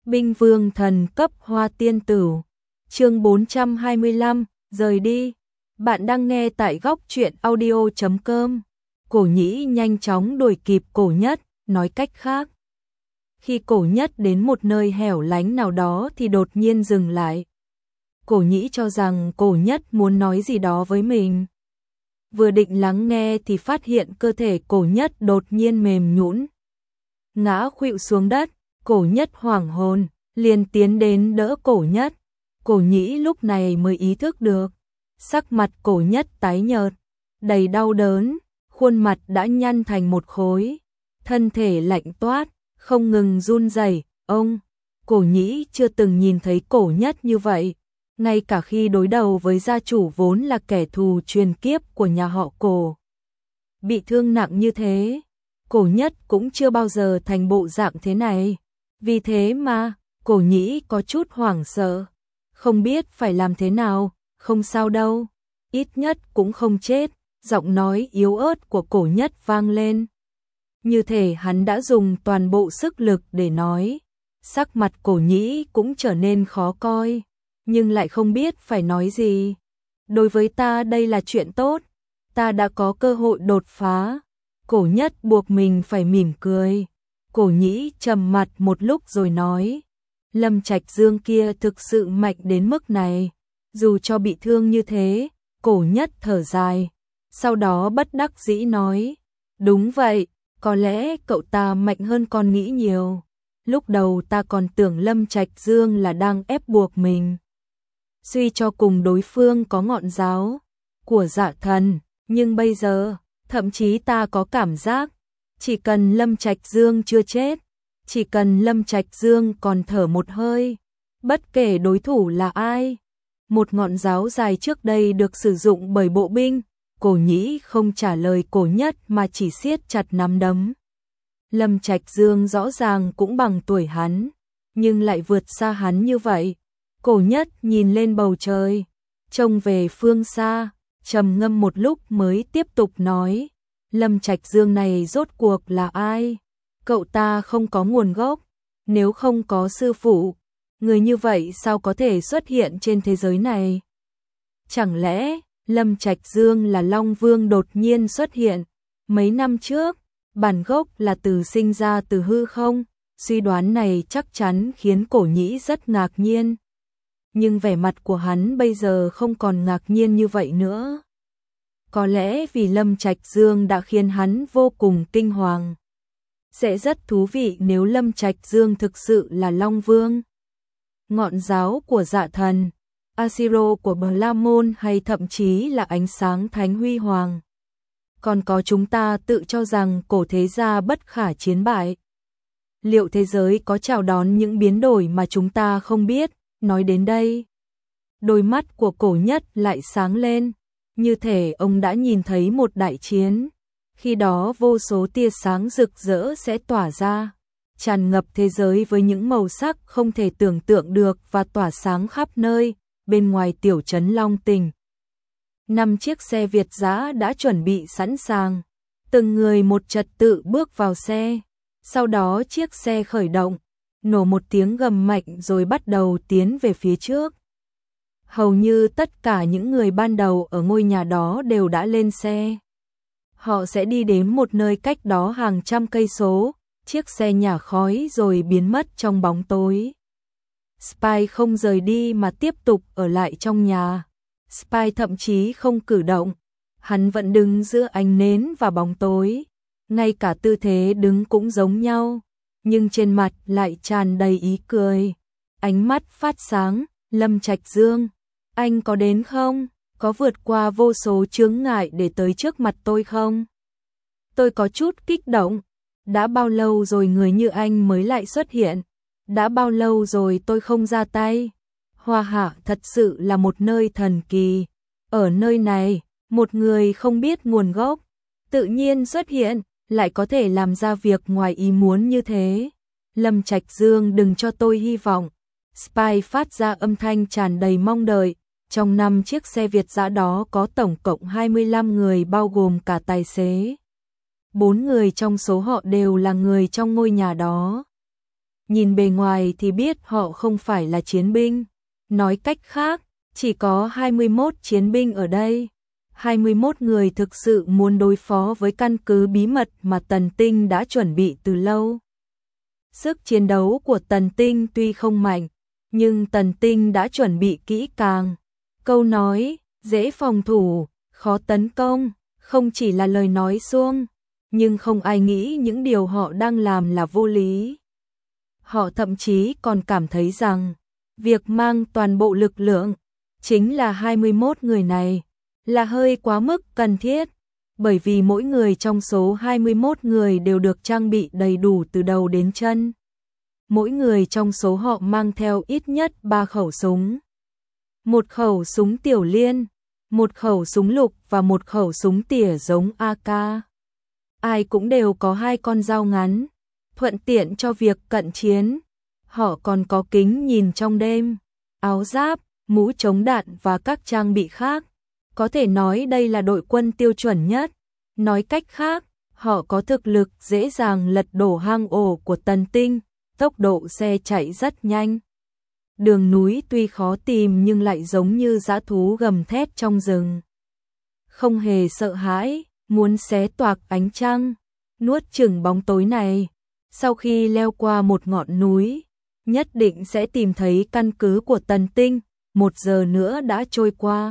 Binh vương thần cấp hoa tiên tử. Chương 425, rời đi. Bạn đang nghe tại góc truyện audio.com. Cổ Nhĩ nhanh chóng đuổi kịp Cổ Nhất, nói cách khác. Khi Cổ Nhất đến một nơi hẻo lánh nào đó thì đột nhiên dừng lại. Cổ Nhĩ cho rằng Cổ Nhất muốn nói gì đó với mình. Vừa định lắng nghe thì phát hiện cơ thể Cổ Nhất đột nhiên mềm nhũn, ngã khuỵu xuống đất. Cổ Nhất hoảng hồn, liền tiến đến đỡ Cổ Nhất. Cổ Nhĩ lúc này mới ý thức được, sắc mặt Cổ Nhất tái nhợt, đầy đau đớn, khuôn mặt đã nhăn thành một khối, thân thể lạnh toát, không ngừng run rẩy. Cổ Nhĩ chưa từng nhìn thấy Cổ Nhất như vậy, ngay cả khi đối đầu với gia chủ vốn là kẻ thù truyền kiếp của nhà họ Cổ, bị thương nặng như thế, Cổ Nhất cũng chưa bao giờ thành bộ dạng thế này. Vì thế mà, Cổ Nhĩ có chút hoảng sợ, không biết phải làm thế nào. Không sao đâu, ít nhất cũng không chết. Giọng nói yếu ớt của Cổ Nhất vang lên, như thể hắn đã dùng toàn bộ sức lực để nói. Sắc mặt Cổ Nhĩ cũng trở nên khó coi, nhưng lại không biết phải nói gì. Đối với ta đây là chuyện tốt, ta đã có cơ hội đột phá. Cổ Nhất buộc mình phải mỉm cười. Cổ Nhĩ trầm mặt một lúc rồi nói, Lâm Trạch Dương kia thực sự mạnh đến mức này. Dù cho bị thương như thế, Cổ Nhất thở dài, sau đó bất đắc dĩ nói, đúng vậy, có lẽ cậu ta mạnh hơn con nghĩ nhiều. Lúc đầu ta còn tưởng Lâm Trạch Dương là đang ép buộc mình, suy cho cùng đối phương có ngọn giáo của Dạ Thần, nhưng bây giờ, thậm chí ta có cảm giác, chỉ cần Lâm Trạch Dương chưa chết, chỉ cần Lâm Trạch Dương còn thở một hơi, bất kể đối thủ là ai. Một ngọn giáo dài trước đây được sử dụng bởi bộ binh. Cổ Nhĩ không trả lời Cổ Nhất mà chỉ siết chặt nắm đấm. Lâm Trạch Dương rõ ràng cũng bằng tuổi hắn, nhưng lại vượt xa hắn như vậy. Cổ Nhất nhìn lên bầu trời, trông về phương xa, trầm ngâm một lúc mới tiếp tục nói, Lâm Trạch Dương này rốt cuộc là ai? Cậu ta không có nguồn gốc, nếu không có sư phụ, người như vậy sao có thể xuất hiện trên thế giới này? Chẳng lẽ Lâm Trạch Dương là Long Vương đột nhiên xuất hiện mấy năm trước, bản gốc là từ sinh ra từ hư không? Suy đoán này chắc chắn khiến Cổ Nhĩ rất ngạc nhiên, nhưng vẻ mặt của hắn bây giờ không còn ngạc nhiên như vậy nữa. Có lẽ vì Lâm Trạch Dương đã khiến hắn vô cùng kinh hoàng. Sẽ rất thú vị nếu Lâm Trạch Dương thực sự là Long Vương. Ngọn giáo của Dạ Thần, Asiro của Bờ La Môn hay thậm chí là ánh sáng thánh huy hoàng. Còn có chúng ta tự cho rằng Cổ thế gia bất khả chiến bại. Liệu thế giới có chào đón những biến đổi mà chúng ta không biết? Nói đến đây, đôi mắt của Cổ Nhất lại sáng lên, như thể ông đã nhìn thấy một đại chiến. Khi đó vô số tia sáng rực rỡ sẽ tỏa ra, tràn ngập thế giới với những màu sắc không thể tưởng tượng được và tỏa sáng khắp nơi. Bên ngoài tiểu trấn Long Tình, 5 chiếc xe Việt dã đã chuẩn bị sẵn sàng, từng người một trật tự bước vào xe. Sau đó chiếc xe khởi động, nổ một tiếng gầm mạnh rồi bắt đầu tiến về phía trước. Hầu như tất cả những người ban đầu ở ngôi nhà đó đều đã lên xe. Họ sẽ đi đến một nơi cách đó hàng trăm cây số. Chiếc xe nhả khói rồi biến mất trong bóng tối. Spy không rời đi mà tiếp tục ở lại trong nhà. Spy thậm chí không cử động, hắn vẫn đứng giữa ánh nến và bóng tối. Ngay cả tư thế đứng cũng giống nhau, nhưng trên mặt lại tràn đầy ý cười. Ánh mắt phát sáng, Lâm Trạch Dương, anh có đến không? Có vượt qua vô số chướng ngại để tới trước mặt tôi không? Tôi có chút kích động. Đã bao lâu rồi người như anh mới lại xuất hiện? Đã bao lâu rồi tôi không ra tay? Hoa Hạ thật sự là một nơi thần kỳ. Ở nơi này, một người không biết nguồn gốc, tự nhiên xuất hiện, lại có thể làm ra việc ngoài ý muốn như thế. Lâm Trạch Dương, đừng cho tôi hy vọng. Spy phát ra âm thanh tràn đầy mong đợi. Trong 5 chiếc xe Việt dã đó có tổng cộng 25 người bao gồm cả tài xế. 4 người trong số họ đều là người trong ngôi nhà đó. nhìn bề ngoài thì biết họ không phải là chiến binh. Nói cách khác, chỉ có 21 chiến binh ở đây. 21 người thực sự muốn đối phó với căn cứ bí mật mà Tần Tinh đã chuẩn bị từ lâu. Sức chiến đấu của Tần Tinh tuy không mạnh, nhưng Tần Tinh đã chuẩn bị kỹ càng. Câu nói, dễ phòng thủ, khó tấn công, không chỉ là lời nói suông, nhưng không ai nghĩ những điều họ đang làm là vô lý. Họ thậm chí còn cảm thấy rằng, việc mang toàn bộ lực lượng, chính là 21 người này, là hơi quá mức cần thiết, bởi vì mỗi người trong số 21 người đều được trang bị đầy đủ từ đầu đến chân. Mỗi người trong số họ mang theo ít nhất 3 khẩu súng. Một khẩu súng tiểu liên, một khẩu súng lục và một khẩu súng tỉa giống AK. Ai cũng đều có 2 con dao ngắn, thuận tiện cho việc cận chiến. Họ còn có kính nhìn trong đêm, áo giáp, mũ chống đạn và các trang bị khác. Có thể nói đây là đội quân tiêu chuẩn nhất. Nói cách khác, họ có thực lực dễ dàng lật đổ hang ổ của Tần Tinh, tốc độ xe chạy rất nhanh. Đường núi tuy khó tìm nhưng lại giống như dã thú gầm thét trong rừng. Không hề sợ hãi, muốn xé toạc ánh trăng, nuốt chửng bóng tối này. Sau khi leo qua một ngọn núi, nhất định sẽ tìm thấy căn cứ của Tần Tinh. 1 giờ nữa đã trôi qua.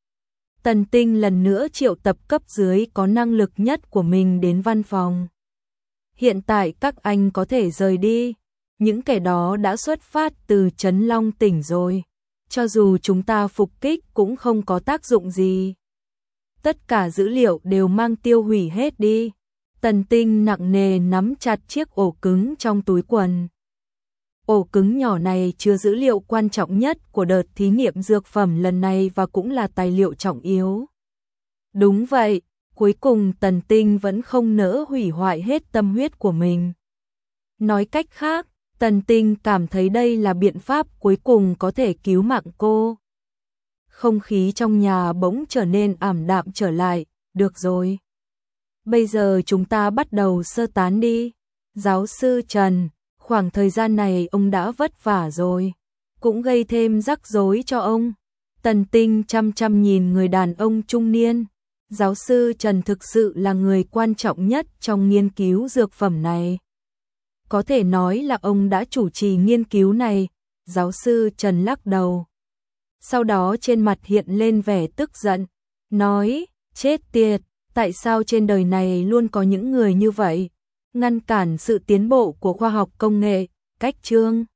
Tần Tinh lần nữa triệu tập cấp dưới có năng lực nhất của mình đến văn phòng. Hiện tại các anh có thể rời đi. Những kẻ đó đã xuất phát từ Trấn Long tỉnh rồi. Cho dù chúng ta phục kích cũng không có tác dụng gì. Tất cả dữ liệu đều mang tiêu hủy hết đi. Tần Tinh nặng nề nắm chặt chiếc ổ cứng trong túi quần. Ổ cứng nhỏ này chứa dữ liệu quan trọng nhất của đợt thí nghiệm dược phẩm lần này và cũng là tài liệu trọng yếu. Đúng vậy, cuối cùng Tần Tinh vẫn không nỡ hủy hoại hết tâm huyết của mình. Nói cách khác, Tần Tinh cảm thấy đây là biện pháp cuối cùng có thể cứu mạng cô. Không khí trong nhà bỗng trở nên ảm đạm trở lại. Được rồi. Bây giờ chúng ta bắt đầu sơ tán đi. Giáo sư Trần, khoảng thời gian này ông đã vất vả rồi, cũng gây thêm rắc rối cho ông. Tần Tinh chăm chăm nhìn người đàn ông trung niên. Giáo sư Trần thực sự là người quan trọng nhất trong nghiên cứu dược phẩm này. Có thể nói là ông đã chủ trì nghiên cứu này. Giáo sư Trần lắc đầu. Sau đó trên mặt hiện lên vẻ tức giận, nói, chết tiệt, tại sao trên đời này luôn có những người như vậy, ngăn cản sự tiến bộ của khoa học công nghệ. Cách chương